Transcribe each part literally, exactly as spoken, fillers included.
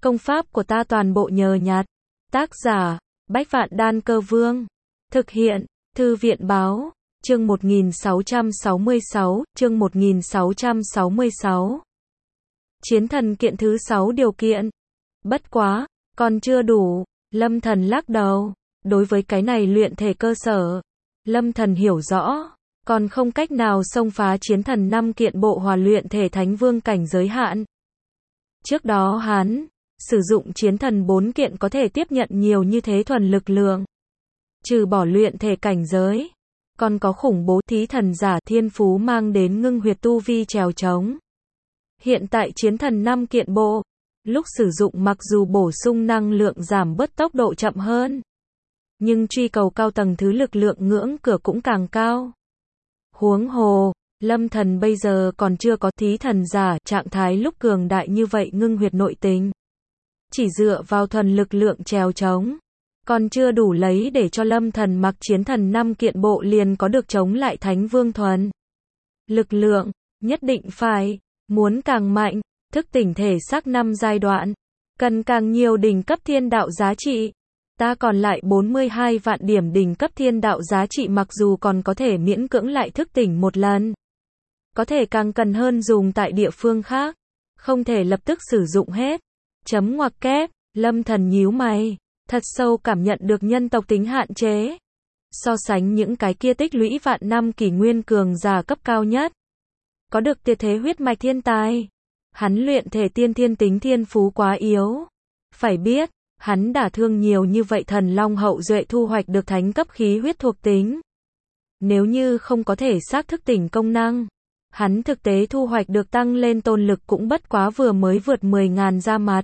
Công pháp của ta toàn bộ nhờ nhặt. Tác giả, Bách Vạn Đan Cơ Vương. Thực hiện, Thư viện Báo. Chương một nghìn sáu trăm sáu mươi sáu, chương một nghìn sáu trăm sáu mươi sáu. Chiến thần kiện thứ sáu điều kiện. Bất quá, còn chưa đủ. Lâm Thần lắc đầu. Đối với cái này luyện thể cơ sở, Lâm Thần hiểu rõ, còn không cách nào xông phá chiến thần năm kiện bộ hòa luyện thể thánh vương cảnh giới hạn. Trước đó hắn sử dụng chiến thần bốn kiện có thể tiếp nhận nhiều như thế thuần lực lượng. Trừ bỏ luyện thể cảnh giới, còn có khủng bố thí thần giả thiên phú mang đến ngưng huyệt tu vi trèo trống. Hiện tại chiến thần năm kiện bộ, lúc sử dụng mặc dù bổ sung năng lượng giảm bớt tốc độ chậm hơn, nhưng truy cầu cao tầng thứ lực lượng ngưỡng cửa cũng càng cao. Huống hồ, Lâm Thần bây giờ còn chưa có thí thần giả trạng thái lúc cường đại như vậy ngưng huyệt nội tình. Chỉ dựa vào thuần lực lượng trèo trống, còn chưa đủ lấy để cho Lâm Thần mặc chiến thần năm kiện bộ liền có được chống lại thánh vương thuần lực lượng, nhất định phải, muốn càng mạnh, thức tỉnh thể xác năm giai đoạn, cần càng nhiều đỉnh cấp thiên đạo giá trị. Ta còn lại bốn mươi hai vạn điểm đỉnh cấp thiên đạo giá trị mặc dù còn có thể miễn cưỡng lại thức tỉnh một lần, có thể càng cần hơn dùng tại địa phương khác, không thể lập tức sử dụng hết. Chấm ngoặc kép, Lâm Thần nhíu mày, thật sâu cảm nhận được nhân tộc tính hạn chế. So sánh những cái kia tích lũy vạn năm kỷ nguyên cường giả cấp cao nhất, có được tuyệt thế huyết mạch thiên tài, hắn luyện thể tiên thiên tính thiên phú quá yếu. Phải biết, hắn đả thương nhiều như vậy thần long hậu duệ thu hoạch được thánh cấp khí huyết thuộc tính. Nếu như không có thể xác thức tỉnh công năng, hắn thực tế thu hoạch được tăng lên tôn lực cũng bất quá vừa mới vượt mười ngàn ra mặt.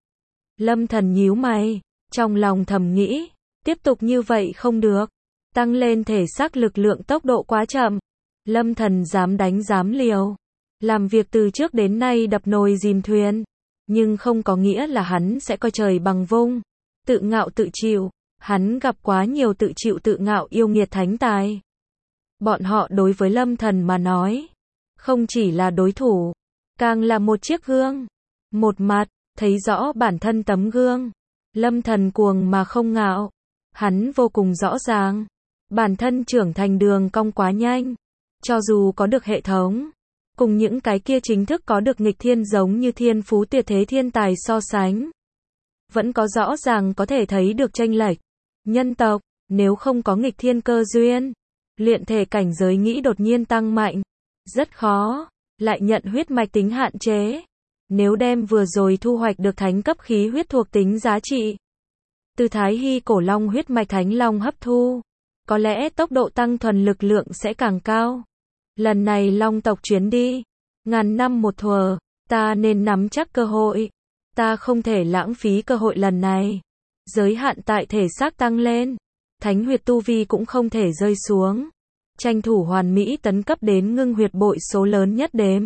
Lâm Thần nhíu mày, trong lòng thầm nghĩ, tiếp tục như vậy không được, tăng lên thể xác lực lượng tốc độ quá chậm. Lâm Thần dám đánh dám liều, làm việc từ trước đến nay đập nồi dìm thuyền, nhưng không có nghĩa là hắn sẽ coi trời bằng vung, tự ngạo tự chịu. Hắn gặp quá nhiều tự chịu tự ngạo yêu nghiệt thánh tài. Bọn họ đối với Lâm Thần mà nói, không chỉ là đối thủ, càng là một chiếc gương. Một mặt, thấy rõ bản thân tấm gương, Lâm Thần cuồng mà không ngạo. Hắn vô cùng rõ ràng, bản thân trưởng thành đường cong quá nhanh. Cho dù có được hệ thống, cùng những cái kia chính thức có được nghịch thiên giống như thiên phú tuyệt thế thiên tài so sánh, vẫn có rõ ràng có thể thấy được chênh lệch. Nhân tộc, nếu không có nghịch thiên cơ duyên, luyện thể cảnh giới nghĩ đột nhiên tăng mạnh, rất khó, lại nhận huyết mạch tính hạn chế. Nếu đem vừa rồi thu hoạch được thánh cấp khí huyết thuộc tính giá trị từ Thái Hy cổ long huyết mạch thánh long hấp thu, có lẽ tốc độ tăng thuần lực lượng sẽ càng cao. Lần này long tộc chuyến đi, ngàn năm một thuở, ta nên nắm chắc cơ hội. Ta không thể lãng phí cơ hội lần này. Giới hạn tại thể xác tăng lên, thánh huyệt tu vi cũng không thể rơi xuống. Tranh thủ hoàn mỹ tấn cấp đến ngưng huyệt bội số lớn nhất đếm.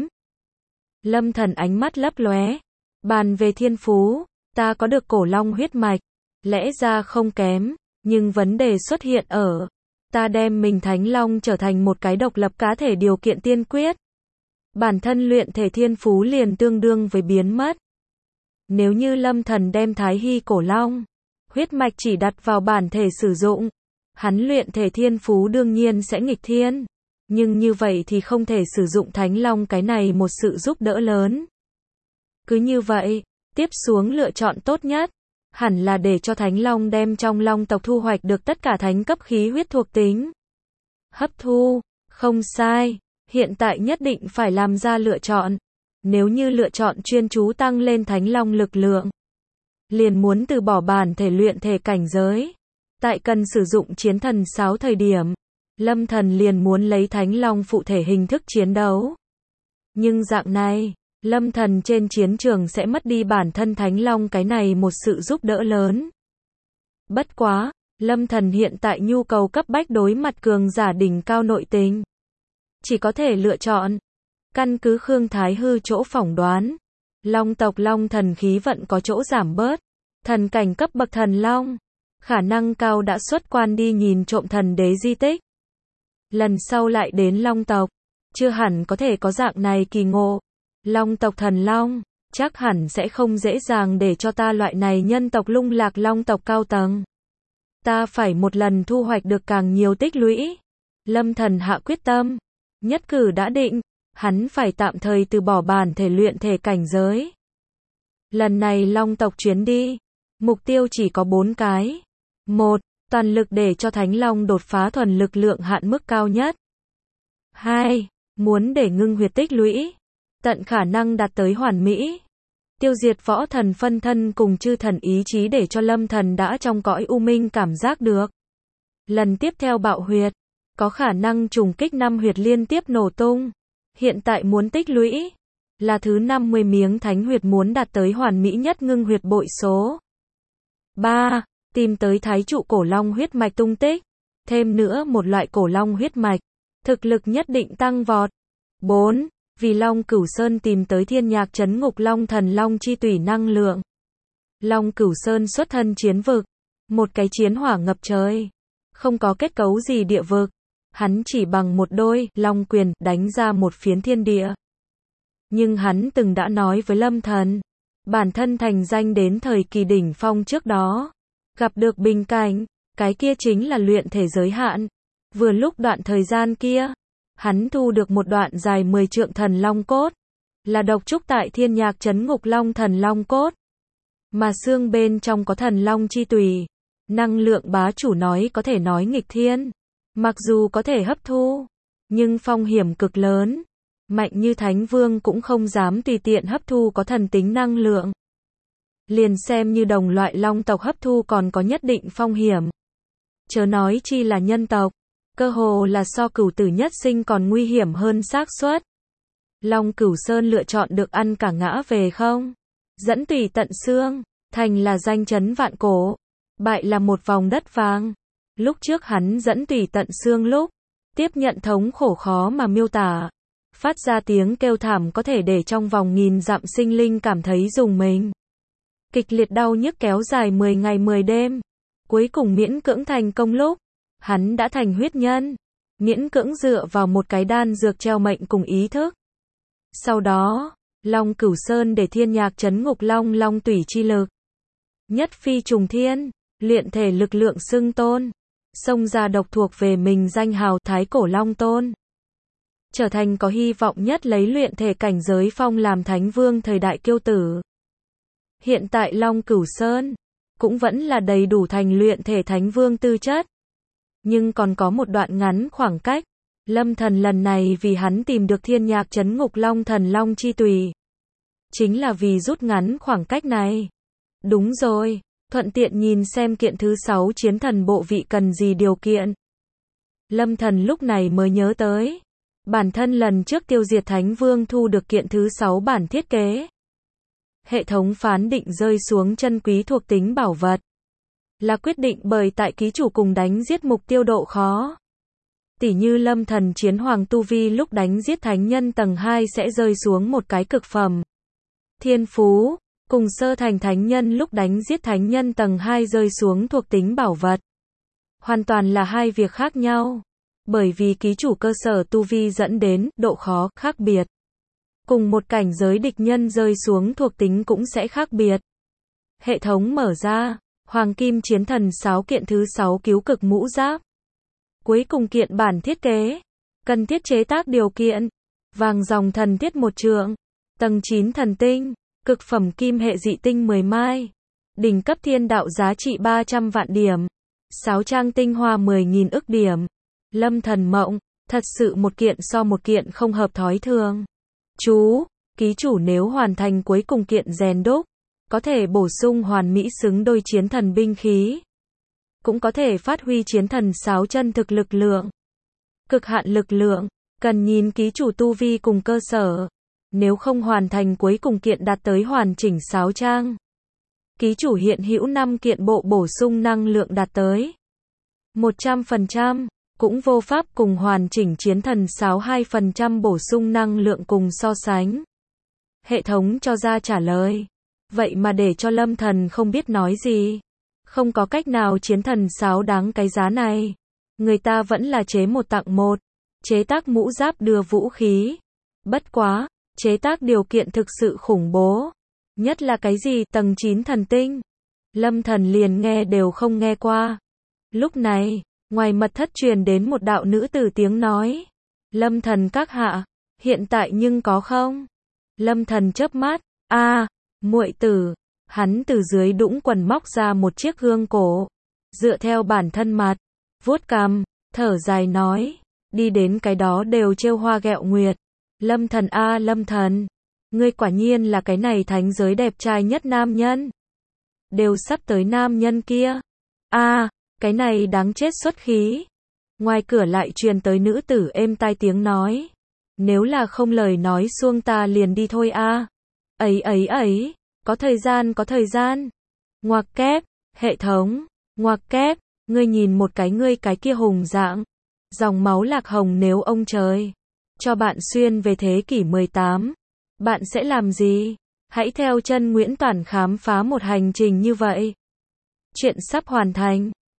Lâm Thần ánh mắt lấp lóe. Bàn về thiên phú, ta có được cổ long huyết mạch, lẽ ra không kém, nhưng vấn đề xuất hiện ở, ta đem mình thánh long trở thành một cái độc lập cá thể điều kiện tiên quyết. Bản thân luyện thể thiên phú liền tương đương với biến mất. Nếu như Lâm Thần đem Thái Hy cổ long huyết mạch chỉ đặt vào bản thể sử dụng, hắn luyện thể thiên phú đương nhiên sẽ nghịch thiên. Nhưng như vậy thì không thể sử dụng thánh long cái này một sự giúp đỡ lớn. Cứ như vậy, tiếp xuống lựa chọn tốt nhất, hẳn là để cho thánh long đem trong long tộc thu hoạch được tất cả thánh cấp khí huyết thuộc tính. Hấp thu, không sai, hiện tại nhất định phải làm ra lựa chọn. Nếu như lựa chọn chuyên chú tăng lên thánh long lực lượng, liền muốn từ bỏ bản thể luyện thể cảnh giới. Tại cần sử dụng chiến thần sáu thời điểm, Lâm Thần liền muốn lấy thánh long phụ thể hình thức chiến đấu. Nhưng dạng này, Lâm Thần trên chiến trường sẽ mất đi bản thân thánh long cái này một sự giúp đỡ lớn. Bất quá, Lâm Thần hiện tại nhu cầu cấp bách đối mặt cường giả đỉnh cao nội tình, chỉ có thể lựa chọn. Căn cứ Khương Thái Hư chỗ phỏng đoán, long tộc long thần khí vận có chỗ giảm bớt. Thần cảnh cấp bậc thần long, khả năng cao đã xuất quan đi nhìn trộm thần đế di tích. Lần sau lại đến long tộc, chưa hẳn có thể có dạng này kỳ ngộ. Long tộc thần long, chắc hẳn sẽ không dễ dàng để cho ta loại này nhân tộc lung lạc long tộc cao tầng. Ta phải một lần thu hoạch được càng nhiều tích lũy. Lâm Thần hạ quyết tâm, nhất cử đã định, hắn phải tạm thời từ bỏ bản thể luyện thể cảnh giới. Lần này long tộc chuyến đi, mục tiêu chỉ có bốn cái. Một, toàn lực để cho Thánh Long đột phá thuần lực lượng hạn mức cao nhất. Hai, muốn để ngưng huyệt tích lũy, tận khả năng đạt tới hoàn mỹ. Tiêu diệt võ thần phân thân cùng chư thần ý chí để cho Lâm Thần đã trong cõi u minh cảm giác được. Lần tiếp theo bạo huyệt, có khả năng trùng kích năm huyệt liên tiếp nổ tung. Hiện tại muốn tích lũy, là thứ năm mươi miếng thánh huyệt muốn đạt tới hoàn mỹ nhất ngưng huyệt bội số. Ba, tìm tới thái trụ cổ long huyết mạch tung tích. Thêm nữa một loại cổ long huyết mạch, thực lực nhất định tăng vọt. Bốn, vì Long Cửu Sơn tìm tới thiên nhạc trấn ngục long thần long chi tủy năng lượng. Long Cửu Sơn xuất thân chiến vực, một cái chiến hỏa ngập trời, không có kết cấu gì địa vực, hắn chỉ bằng một đôi long quyền đánh ra một phiến thiên địa. Nhưng hắn từng đã nói với Lâm Thần, bản thân thành danh đến thời kỳ đỉnh phong trước đó, gặp được bình cảnh, cái kia chính là luyện thể giới hạn. Vừa lúc đoạn thời gian kia, hắn thu được một đoạn dài mười trượng thần long cốt, là độc trúc tại thiên nhạc trấn ngục long thần long cốt. Mà xương bên trong có thần long chi tùy, năng lượng bá chủ nói có thể nói nghịch thiên. Mặc dù có thể hấp thu, nhưng phong hiểm cực lớn. Mạnh như Thánh Vương cũng không dám tùy tiện hấp thu có thần tính năng lượng. Liền xem như đồng loại long tộc hấp thu còn có nhất định phong hiểm. Chớ nói chi là nhân tộc, cơ hồ là so cửu tử nhất sinh còn nguy hiểm hơn xác suất. Long Cửu Sơn lựa chọn được ăn cả ngã về không. Dẫn tùy tận xương, thành là danh chấn vạn cổ, bại là một vòng đất vàng. Lúc trước hắn dẫn tùy tận xương lúc, tiếp nhận thống khổ khó mà miêu tả. Phát ra tiếng kêu thảm có thể để trong vòng nghìn dặm sinh linh cảm thấy rùng mình. Kịch liệt đau nhức kéo dài mười ngày mười đêm. Cuối cùng miễn cưỡng thành công lúc, hắn đã thành huyết nhân. Miễn cưỡng dựa vào một cái đan dược treo mệnh cùng ý thức. Sau đó, Long Cửu Sơn để thiên nhạc trấn ngục long long tủy chi lực. Nhất phi trùng thiên, luyện thể lực lượng xưng tôn. Xông ra độc thuộc về mình danh hào Thái Cổ Long Tôn. Trở thành có hy vọng nhất lấy luyện thể cảnh giới phong làm Thánh Vương thời đại kiêu tử. Hiện tại Long Cửu Sơn cũng vẫn là đầy đủ thành luyện thể Thánh Vương tư chất. Nhưng còn có một đoạn ngắn khoảng cách. Lâm Thần lần này vì hắn tìm được thiên nhạc trấn ngục long thần long chi tùy. Chính là vì rút ngắn khoảng cách này. Đúng rồi, thuận tiện nhìn xem kiện thứ sáu chiến thần bộ vị cần gì điều kiện. Lâm Thần lúc này mới nhớ tới. Bản thân lần trước tiêu diệt Thánh Vương thu được kiện thứ sáu bản thiết kế. Hệ thống phán định rơi xuống chân quý thuộc tính bảo vật. Là quyết định bởi tại ký chủ cùng đánh giết mục tiêu độ khó. Tỉ như Lâm Thần chiến hoàng tu vi lúc đánh giết thánh nhân tầng hai sẽ rơi xuống một cái cực phẩm. Thiên phú, cùng sơ thành thánh nhân lúc đánh giết thánh nhân tầng hai rơi xuống thuộc tính bảo vật. Hoàn toàn là hai việc khác nhau. Bởi vì ký chủ cơ sở tu vi dẫn đến độ khó khác biệt. Cùng một cảnh giới địch nhân rơi xuống thuộc tính cũng sẽ khác biệt. Hệ thống mở ra, Hoàng Kim Chiến Thần sáu kiện thứ sáu cứu cực mũ giáp. Cuối cùng kiện bản thiết kế, cần thiết chế tác điều kiện, vàng dòng thần thiết một trượng, tầng chín thần tinh, cực phẩm kim hệ dị tinh mười mai, đỉnh cấp thiên đạo giá trị ba trăm vạn điểm, sáo trang tinh hoa mười nghìn ức điểm. Lâm Thần mộng, thật sự một kiện so một kiện không hợp thói thường. Chú, ký chủ nếu hoàn thành cuối cùng kiện rèn đúc, có thể bổ sung hoàn mỹ xứng đôi chiến thần binh khí. Cũng có thể phát huy chiến thần sáo chân thực lực lượng. Cực hạn lực lượng, cần nhìn ký chủ tu vi cùng cơ sở. Nếu không hoàn thành cuối cùng kiện đạt tới hoàn chỉnh sáo trang. Ký chủ hiện hữu năm kiện bộ bổ sung năng lượng đạt tới một trăm phần trăm. Cũng vô pháp cùng hoàn chỉnh chiến thần sáo hai phần trăm bổ sung năng lượng cùng so sánh. Hệ thống cho ra trả lời. Vậy mà để cho Lâm Thần không biết nói gì. Không có cách nào chiến thần sáo đáng cái giá này. Người ta vẫn là chế một tặng một. Chế tác mũ giáp đưa vũ khí. Bất quá, chế tác điều kiện thực sự khủng bố. Nhất là cái gì tầng chín thần tinh. Lâm Thần liền nghe đều không nghe qua. Lúc này, ngoài mật thất truyền đến một đạo nữ tử tiếng nói. Lâm Thần các hạ, hiện tại nhưng có không? Lâm Thần chớp mắt, a, muội tử. Hắn từ dưới đũng quần móc ra một chiếc gương cổ, dựa theo bản thân mặt, vuốt cằm, thở dài nói, đi đến cái đó đều trêu hoa ghẹo nguyệt. Lâm Thần a Lâm Thần, ngươi quả nhiên là cái này thánh giới đẹp trai nhất nam nhân. Đều sắp tới nam nhân kia. A, cái này đáng chết xuất khí. Ngoài cửa lại truyền tới nữ tử êm tai tiếng nói. Nếu là không lời nói xuông ta liền đi thôi a. Ấy ấy ấy, có thời gian có thời gian. Ngoặc kép, hệ thống, ngoặc kép, ngươi nhìn một cái ngươi cái kia hùng dạng. Dòng máu lạc hồng nếu ông trời cho bạn xuyên về thế kỷ mười tám, bạn sẽ làm gì? Hãy theo chân Nguyễn Toản khám phá một hành trình như vậy. Chuyện sắp hoàn thành.